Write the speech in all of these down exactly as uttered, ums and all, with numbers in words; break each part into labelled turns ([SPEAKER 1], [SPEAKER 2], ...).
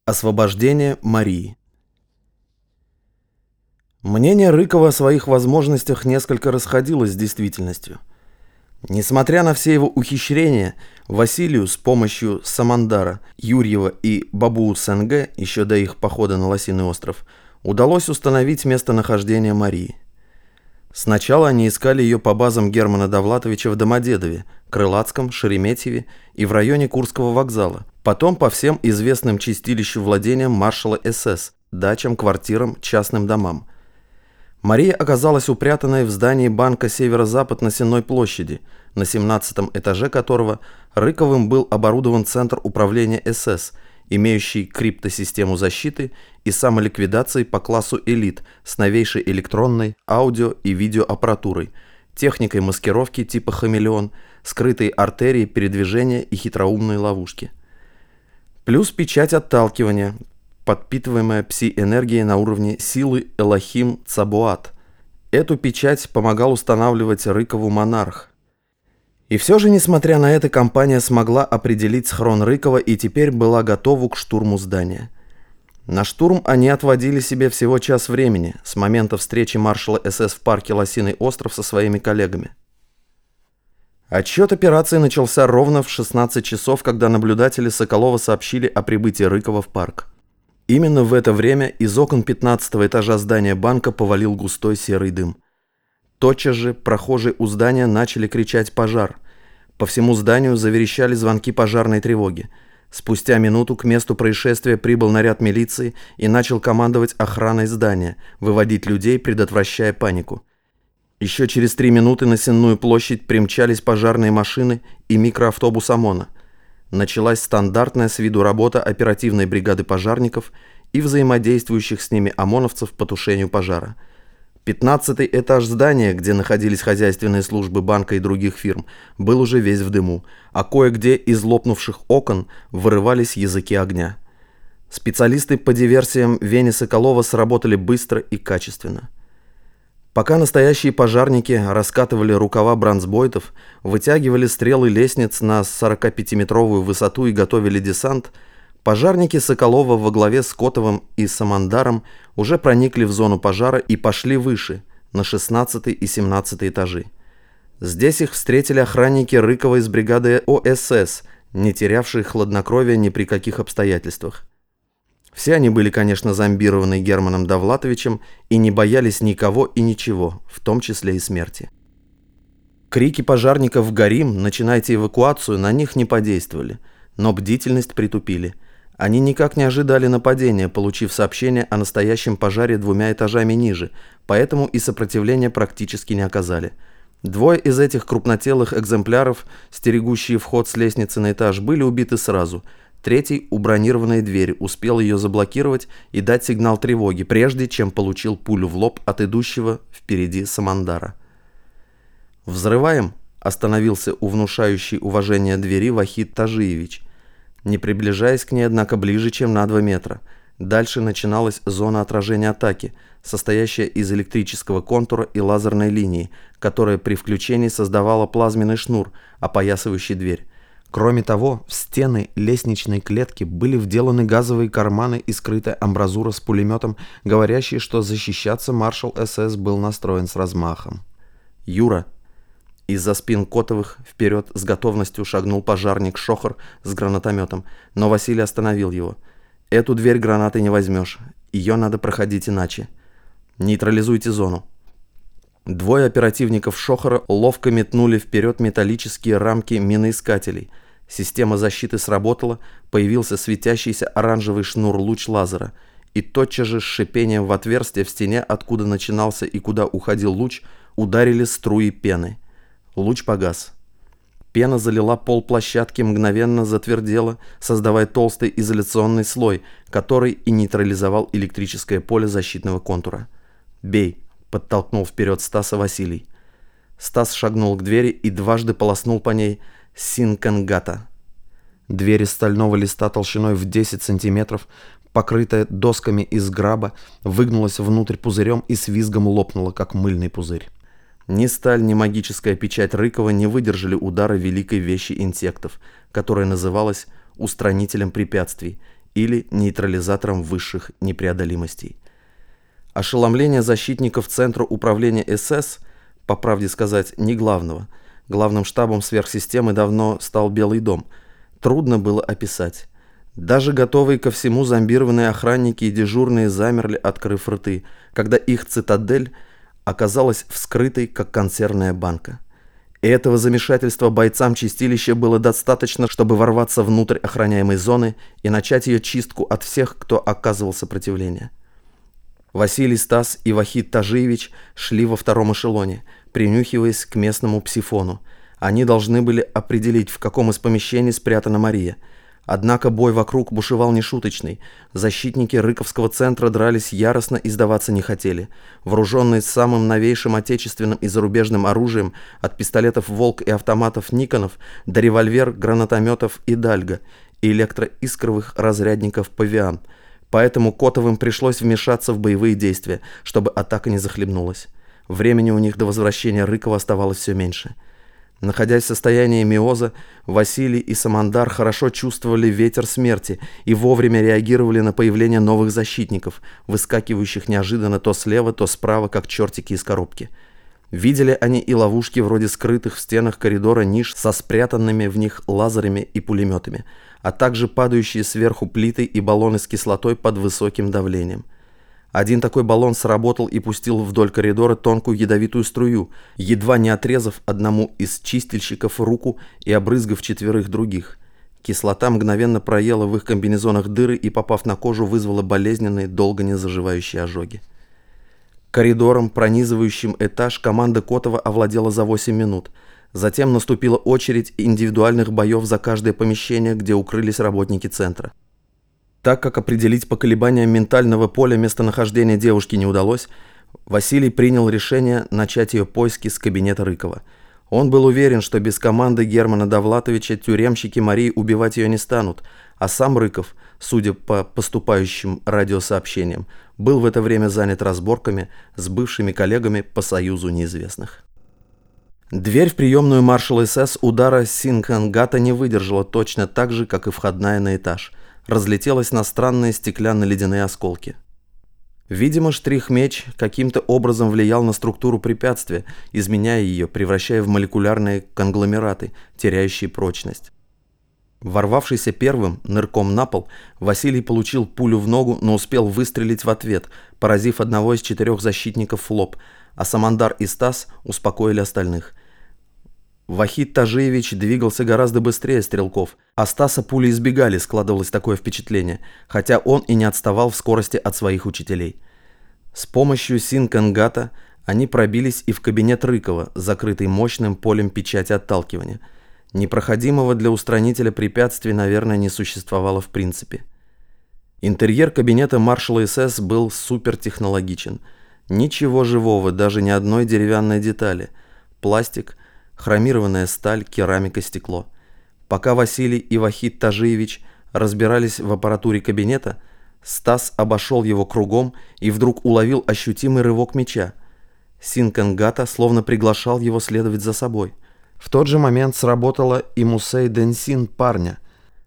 [SPEAKER 1] Освобождение Марии. Мнение Рыкова о своих возможностях несколько расходилось с действительностью. Несмотря на все его ухищрения, Василию с помощью Самандара, Юрьева и Бабуу-Сенге, еще до их похода на Лосиный остров, удалось установить местонахождение Марии. Сначала они искали ее по базам Германа Довлатовича в Домодедове, Крылатском, Шереметьеве и в районе Курского вокзала, потом по всем известным чистилищу владениям маршала эс эс, дачам, квартирам, частным домам. Мария оказалась упрятанной в здании банка «Северо-Запад» на Сенной площади, на семнадцатом этаже которого Рыковым был оборудован центр управления эс эс, имеющий криптосистему защиты и самоликвидации по классу «Элит» с новейшей электронной, аудио и видеоаппаратурой, техникой маскировки типа «Хамелеон», скрытой артерии передвижения и хитроумной ловушки. Плюс печать отталкивания, подпитываемая пси-энергией на уровне силы Элохим Цабоат. Эту печать помогал устанавливать Рыкову монарх. И все же, несмотря на это, компания смогла определить схрон Рыкова и теперь была готова к штурму здания. На штурм они отводили себе всего час времени с момента встречи маршала эс эс в парке Лосиный остров со своими коллегами. Отчет операции начался ровно в шестнадцать часов, когда наблюдатели Соколова сообщили о прибытии Рыкова в парк. Именно в это время из окон пятнадцатого этажа здания банка повалил густой серый дым. Тотчас же прохожие у здания начали кричать «пожар». По всему зданию заверещали звонки пожарной тревоги. Спустя минуту к месту происшествия прибыл наряд милиции и начал командовать охраной здания, выводить людей, предотвращая панику. Еще через три минуты на Сенную площадь примчались пожарные машины и микроавтобус ОМОНа. Началась стандартная с виду работа оперативной бригады пожарников и взаимодействующих с ними ОМОНовцев по тушению пожара. Пятнадцатый этаж здания, где находились хозяйственные службы банка и других фирм, был уже весь в дыму, а кое-где из лопнувших окон вырывались языки огня. Специалисты по диверсиям Вени Соколова сработали быстро и качественно. Пока настоящие пожарники раскатывали рукава бронзбойтов, вытягивали стрелы лестниц на сорокапятиметровую высоту и готовили десант, пожарники Соколова во главе с Котовым и Самандаром уже проникли в зону пожара и пошли выше, на шестнадцатый и семнадцатый этажи. Здесь их встретили охранники Рыкова из бригады о эс эс, не терявшие хладнокровия ни при каких обстоятельствах. Все они были, конечно, зомбированы Германом Довлатовичем и не боялись никого и ничего, в том числе и смерти. Крики пожарников «Горим! Начинайте эвакуацию!» на них не подействовали, но бдительность притупили. Они никак не ожидали нападения, получив сообщение о настоящем пожаре двумя этажами ниже, поэтому и сопротивления практически не оказали. Двое из этих крупнотелых экземпляров, стерегущие вход с лестницы на этаж, были убиты сразу. Третий у бронированной двери успел ее заблокировать и дать сигнал тревоги, прежде чем получил пулю в лоб от идущего впереди Самандара. «Взрываем?» – остановился у внушающей уважение двери Вахид Тажиевич, не приближаясь к ней, однако, ближе, чем на два метра. Дальше начиналась зона отражения атаки, состоящая из электрического контура и лазерной линии, которая при включении создавала плазменный шнур, опоясывающий дверь. Кроме того, в стены лестничной клетки были вделаны газовые карманы и скрытая амбразура с пулеметом, говорящие, что защищаться маршал эс эс был настроен с размахом. «Юра!» Из-за спин Котовых вперед с готовностью шагнул пожарник Шохор с гранатометом, но Василий остановил его. «Эту дверь гранатой не возьмешь, ее надо проходить иначе. Нейтрализуйте зону». Двое оперативников Шохора ловко метнули вперед металлические рамки миноискателей. Система защиты сработала, появился светящийся оранжевый шнур луч лазера, и тотчас же с шипением в отверстие в стене, откуда начинался и куда уходил луч, ударили струи пены. Луч погас. Пена залила пол площадки, мгновенно затвердела, создавая толстый изоляционный слой, который и нейтрализовал электрическое поле защитного контура. «Бей!» — подтолкнул вперед Стаса Василий. Стас шагнул к двери и дважды полоснул по ней синкангата. Дверь из стального листа толщиной в десять сантиметров, покрытая досками из граба, выгнулась внутрь пузырем и с визгом лопнула, как мыльный пузырь. Ни сталь, ни магическая печать Рыкова не выдержали удара великой вещи инсектов, которая называлась устранителем препятствий, или нейтрализатором высших непреодолимостей. Ошеломление защитников Центра управления эс эс, по правде сказать, не главного, главным штабом сверхсистемы давно стал Белый дом, трудно было описать. Даже готовые ко всему зомбированные охранники и дежурные замерли, открыв рты, когда их цитадель оказалась вскрытой, как консервная банка. И этого замешательства бойцам чистилища было достаточно, чтобы ворваться внутрь охраняемой зоны и начать ее чистку от всех, кто оказывал сопротивление. Василий, Стас и Вахид Тажиевич шли во втором эшелоне, принюхиваясь к местному псифону. Они должны были определить, в каком из помещений спрятана Мария. Однако бой вокруг бушевал нешуточный. Защитники Рыковского центра дрались яростно и сдаваться не хотели. Вооруженные самым новейшим отечественным и зарубежным оружием, от пистолетов «Волк» и автоматов «Никонов» до револьвер, гранатометов и «Дальга» и электроискровых разрядников «Павиан». Поэтому Котовым пришлось вмешаться в боевые действия, чтобы атака не захлебнулась. Времени у них до возвращения Рыкова оставалось все меньше. Находясь в состоянии миоза, Василий и Самандар хорошо чувствовали ветер смерти и вовремя реагировали на появление новых защитников, выскакивающих неожиданно то слева, то справа, как чертики из коробки. Видели они и ловушки вроде скрытых в стенах коридора ниш со спрятанными в них лазерами и пулеметами, а также падающие сверху плиты и баллоны с кислотой под высоким давлением. Один такой баллон сработал и пустил вдоль коридора тонкую ядовитую струю, едва не отрезав одному из чистильщиков руку и обрызгав четверых других. Кислота мгновенно проела в их комбинезонах дыры и, попав на кожу, вызвала болезненные, долго не заживающие ожоги. Коридором, пронизывающим этаж, команда Котова овладела за восемь минут. Затем наступила очередь индивидуальных боев за каждое помещение, где укрылись работники центра. Так как определить по колебаниям ментального поля местонахождение девушки не удалось, Василий принял решение начать ее поиски с кабинета Рыкова. Он был уверен, что без команды Германа Довлатовича тюремщики Марии убивать ее не станут, а сам Рыков, судя по поступающим радиосообщениям, был в это время занят разборками с бывшими коллегами по Союзу неизвестных. Дверь в приемную маршала эс эс удара Синкангата не выдержала точно так же, как и входная на этаж. Разлетелась на странные стеклянно-ледяные осколки. Видимо, штрих-меч каким-то образом влиял на структуру препятствия, изменяя ее, превращая в молекулярные конгломераты, теряющие прочность. Ворвавшийся первым, нырком на пол, Василий получил пулю в ногу, но успел выстрелить в ответ, поразив одного из четырех защитников в лоб, а Самандар и Стас успокоили остальных. Вахид Тажиевич двигался гораздо быстрее стрелков, а Стаса пули избегали, складывалось такое впечатление, хотя он и не отставал в скорости от своих учителей. С помощью Синкангата они пробились и в кабинет Рыкова, закрытый мощным полем печати отталкивания. Непроходимого для устранителя препятствий, наверное, не существовало в принципе. Интерьер кабинета маршала эс эс был супертехнологичен. Ничего живого, даже ни одной деревянной детали. Пластик, хромированная сталь, керамика, стекло. Пока Василий и Вахид Тажиевич разбирались в аппаратуре кабинета, Стас обошел его кругом и вдруг уловил ощутимый рывок меча. Синкангата словно приглашал его следовать за собой. В тот же момент сработала и Мусей Денсин парня.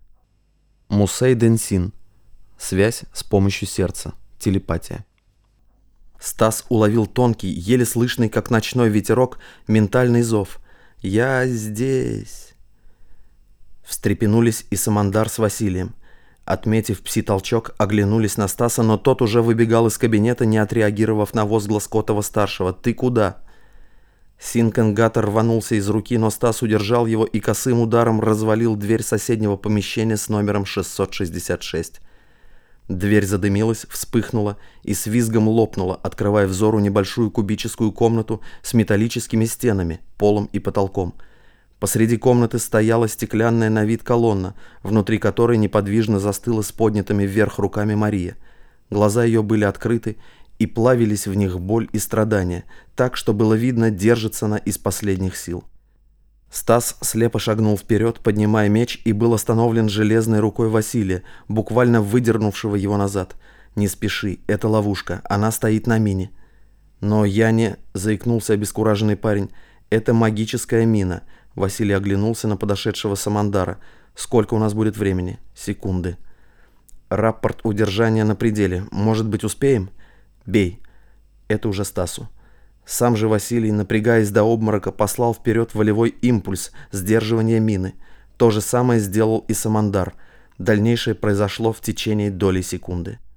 [SPEAKER 1] Мусей Денсин. Связь с помощью сердца. Телепатия. Стас уловил тонкий, еле слышный, как ночной ветерок, ментальный зов. «Я здесь!» Встрепенулись и Самандар с Василием. Отметив пси-толчок, оглянулись на Стаса, но тот уже выбегал из кабинета, не отреагировав на возглас Котова-старшего. «Ты куда?» Синкангата рванулся из руки, но Стас удержал его и косым ударом развалил дверь соседнего помещения с номером шестьсот шестьдесят шесть. Дверь задымилась, вспыхнула и с визгом лопнула, открывая взору небольшую кубическую комнату с металлическими стенами, полом и потолком. Посреди комнаты стояла стеклянная на вид колонна, внутри которой неподвижно застыла с поднятыми вверх руками Мария. Глаза ее были открыты, и плавились в них боль и страдания, так, что было видно, держится она из последних сил. Стас слепо шагнул вперед, поднимая меч, и был остановлен железной рукой Василия, буквально выдернувшего его назад. «Не спеши, это ловушка, она стоит на мине». «Но я не...» — заикнулся обескураженный парень. «Это магическая мина». Василий оглянулся на подошедшего Самандара. «Сколько у нас будет времени?» «Секунды». Рапорт удержания на пределе. Может быть, успеем? Бей. Это уже Стасу. Сам же Василий, напрягаясь до обморока, послал вперед волевой импульс сдерживания мины. То же самое сделал и Самандар. Дальнейшее произошло в течение доли секунды.